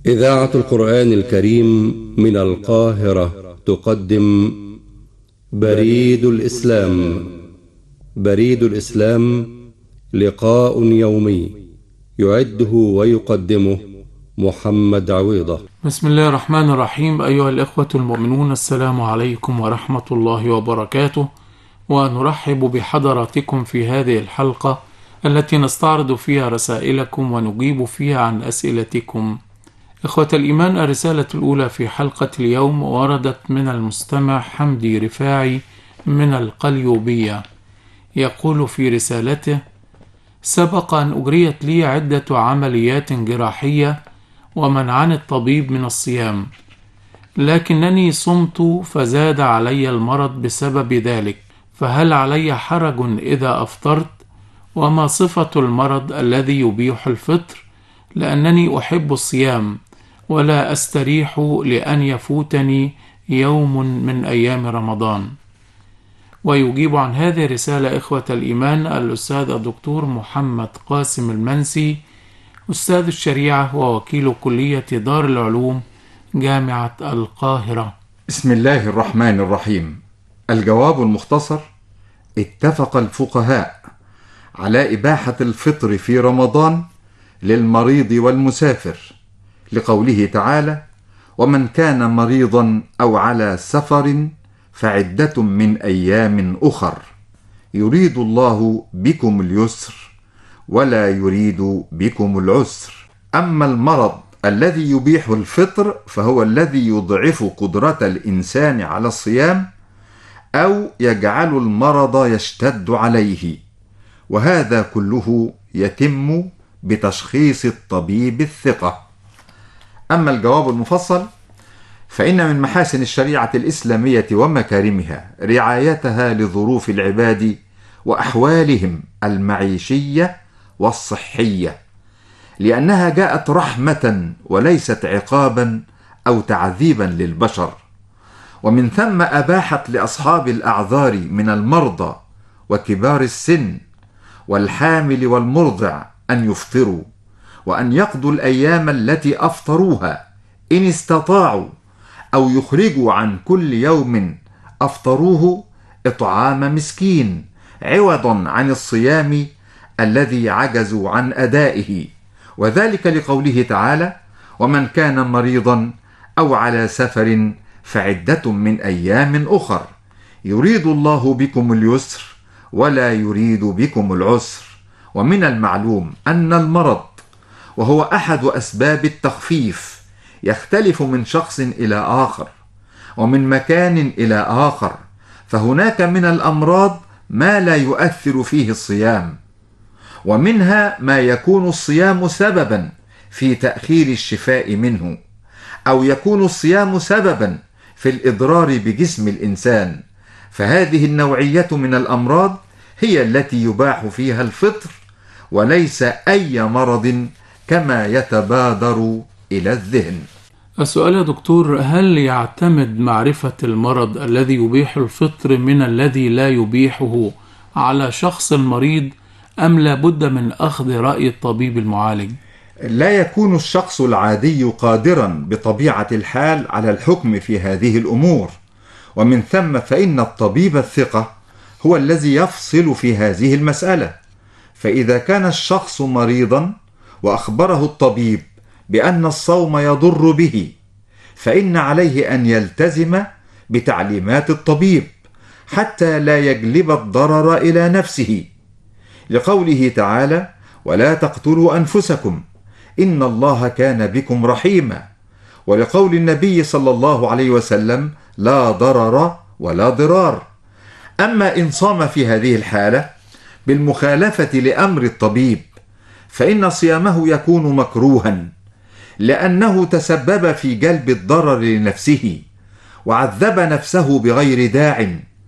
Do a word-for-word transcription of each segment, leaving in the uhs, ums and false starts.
إذاعة القرآن الكريم من القاهرة تقدم بريد الإسلام. بريد الإسلام لقاء يومي يعده ويقدمه محمد عويضة. بسم الله الرحمن الرحيم. أيها الإخوة المؤمنون، السلام عليكم ورحمة الله وبركاته، ونرحب بحضراتكم في هذه الحلقة التي نستعرض فيها رسائلكم ونجيب فيها عن أسئلتكم. إخوة الإيمان، الرسالة الأولى في حلقة اليوم وردت من المستمع حمدي رفاعي من القليوبية. يقول في رسالته: سبق أن أجريت لي عدة عمليات جراحية ومنعني الطبيب من الصيام، لكنني صمت فزاد علي المرض بسبب ذلك، فهل علي حرج إذا أفطرت؟ وما صفة المرض الذي يبيح الفطر؟ لأنني أحب الصيام ولا أستريح لأن يفوتني يوم من أيام رمضان. ويجيب عن هذه الرسالة إخوة الإيمان الأستاذ الدكتور محمد قاسم المنسي، أستاذ الشريعة ووكيل كلية دار العلوم جامعة القاهرة. بسم الله الرحمن الرحيم. الجواب المختصر: اتفق الفقهاء على إباحة الفطر في رمضان للمريض والمسافر، لقوله تعالى: ومن كان مريضا أو على سفر فعدة من أيام أخر، يريد الله بكم اليسر ولا يريد بكم العسر. أما المرض الذي يبيح الفطر فهو الذي يضعف قدرة الإنسان على الصيام أو يجعل المرض يشتد عليه، وهذا كله يتم بتشخيص الطبيب الثقة. أما الجواب المفصل فإن من محاسن الشريعة الإسلامية ومكارمها رعايتها لظروف العباد وأحوالهم المعيشية والصحية، لأنها جاءت رحمة وليست عقابا أو تعذيبا للبشر، ومن ثم أباحت لأصحاب الأعذار من المرضى وكبار السن والحامل والمرضع أن يفطروا، وأن يقضوا الأيام التي أفطروها إن استطاعوا، أو يخرجوا عن كل يوم أفطروه إطعام مسكين عوضا عن الصيام الذي عجزوا عن أدائه، وذلك لقوله تعالى: ومن كان مريضا أو على سفر فعدة من أيام أخر، يريد الله بكم اليسر ولا يريد بكم العسر. ومن المعلوم أن المرض، وهو أحد أسباب التخفيف، يختلف من شخص إلى آخر ومن مكان إلى آخر، فهناك من الأمراض ما لا يؤثر فيه الصيام، ومنها ما يكون الصيام سببا في تأخير الشفاء منه، أو يكون الصيام سببا في الإضرار بجسم الإنسان، فهذه النوعية من الأمراض هي التي يباح فيها الفطر، وليس أي مرض كما يتبادر إلى الذهن. السؤال يا دكتور: هل يعتمد معرفة المرض الذي يبيح الفطر من الذي لا يبيحه على شخص المريض، أم لا بد من أخذ رأي الطبيب المعالج؟ لا يكون الشخص العادي قادرا بطبيعة الحال على الحكم في هذه الأمور، ومن ثم فإن الطبيب الثقة هو الذي يفصل في هذه المسألة. فإذا كان الشخص مريضا وأخبره الطبيب بأن الصوم يضر به، فإن عليه أن يلتزم بتعليمات الطبيب حتى لا يجلب الضرر إلى نفسه، لقوله تعالى: ولا تقتلوا أنفسكم إن الله كان بكم رحيما، ولقول النبي صلى الله عليه وسلم: لا ضرر ولا ضرار. أما إن صام في هذه الحالة بالمخالفة لأمر الطبيب، فإن صيامه يكون مكروها، لأنه تسبب في جلب الضرر لنفسه وعذب نفسه بغير داع،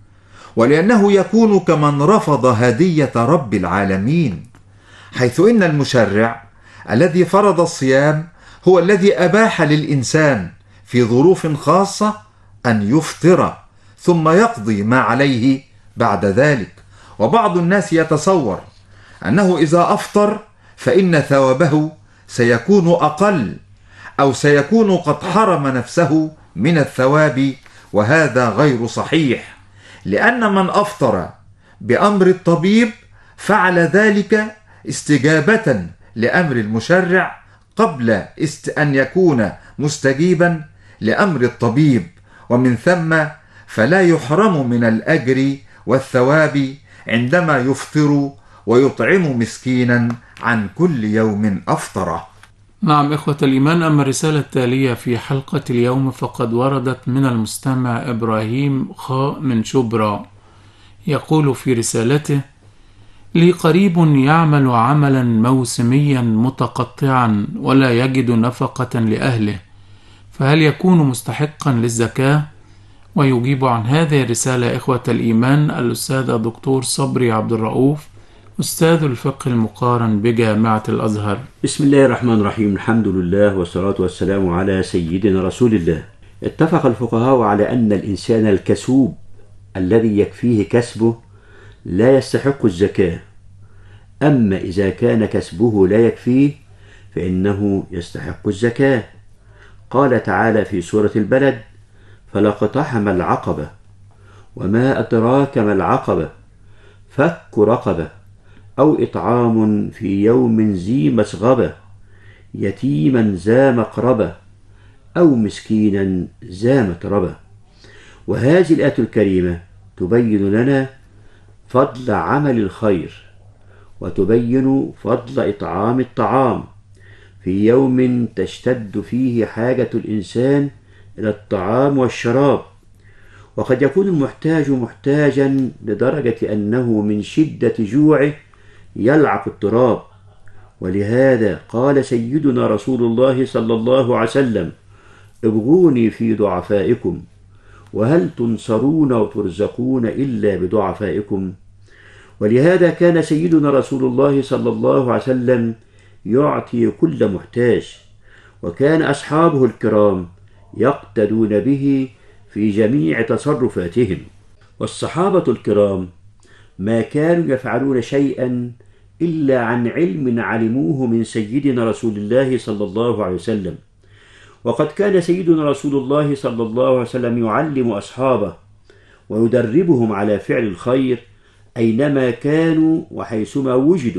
ولأنه يكون كمن رفض هدية رب العالمين، حيث إن المشرع الذي فرض الصيام هو الذي أباح للإنسان في ظروف خاصة أن يفطر ثم يقضي ما عليه بعد ذلك. وبعض الناس يتصور أنه إذا أفطر فإن ثوابه سيكون أقل، أو سيكون قد حرم نفسه من الثواب، وهذا غير صحيح، لأن من أفطر بأمر الطبيب فعل ذلك استجابة لأمر المشرع قبل أن يكون مستجيبا لأمر الطبيب، ومن ثم فلا يحرم من الأجر والثواب عندما يفطر ويطعم مسكينا عن كل يوم أفطره. نعم إخوة الإيمان، أما الرسالة التالية في حلقة اليوم فقد وردت من المستمع إبراهيم خاء من شبرا، يقول في رسالته: لي قريب يعمل عملا موسميا متقطعا ولا يجد نفقة لأهله، فهل يكون مستحقا للزكاة؟ ويجيب عن هذه الرسالة إخوة الإيمان الأستاذ الدكتور صبري عبد الرؤوف، أستاذ الفقه المقارن بجامعة الأزهر. بسم الله الرحمن الرحيم، الحمد لله والصلاة والسلام على سيدنا رسول الله. اتفق الفقهاء على أن الإنسان الكسوب الذي يكفيه كسبه لا يستحق الزكاة، أما إذا كان كسبه لا يكفيه فإنه يستحق الزكاة. قال تعالى في سورة البلد: فلاقتحم العقبة وما أدراك ما العقبة فك رقبة أو إطعام في يوم ذي مسغبة يتيما ذا مقربة أو مسكينا ذا متربة. وهذه الآية الكريمة تبين لنا فضل عمل الخير، وتبين فضل إطعام الطعام في يوم تشتد فيه حاجة الإنسان إلى الطعام والشراب، وقد يكون المحتاج محتاجا لدرجة أنه من شدة جوعه يلعق التراب. ولهذا قال سيدنا رسول الله صلى الله عليه وسلم: ابغوني في ضعفائكم، وهل تنصرون وترزقون إلا بضعفائكم؟ ولهذا كان سيدنا رسول الله صلى الله عليه وسلم يعطي كل محتاج، وكان أصحابه الكرام يقتدون به في جميع تصرفاتهم. والصحابة الكرام ما كانوا يفعلون شيئا إلا عن علم علموه من سيدنا رسول الله صلى الله عليه وسلم. وقد كان سيدنا رسول الله صلى الله عليه وسلم يعلم أصحابه ويدربهم على فعل الخير أينما كانوا وحيثما وجدوا.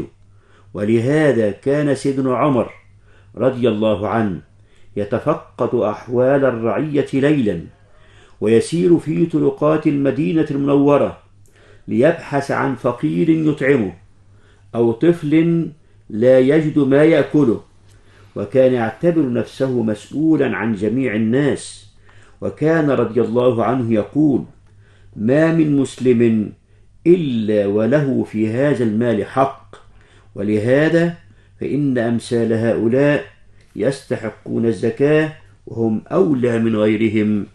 ولهذا كان سيدنا عمر رضي الله عنه يتفقد أحوال الرعية ليلا، ويسير في طرقات المدينة المنورة ليبحث عن فقير يطعمه أو طفل لا يجد ما يأكله، وكان يعتبر نفسه مسؤولا عن جميع الناس. وكان رضي الله عنه يقول: ما من مسلم إلا وله في هذا المال حق، ولهذا فإن أمثال هؤلاء يستحقون الزكاة وهم أولى من غيرهم.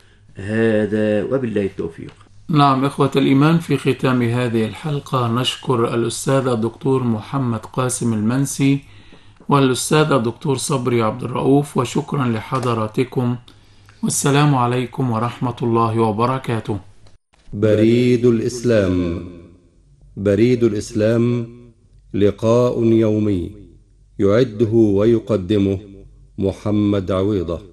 هذا وبالله التوفيق. نعم إخوة الإيمان، في ختام هذه الحلقة نشكر الأستاذ الدكتور محمد قاسم المنسي والأستاذ الدكتور صبري عبد الرؤوف، وشكرا لحضراتكم، والسلام عليكم ورحمة الله وبركاته. بريد الإسلام. بريد الإسلام لقاء يومي يعده ويقدمه محمد عويضة.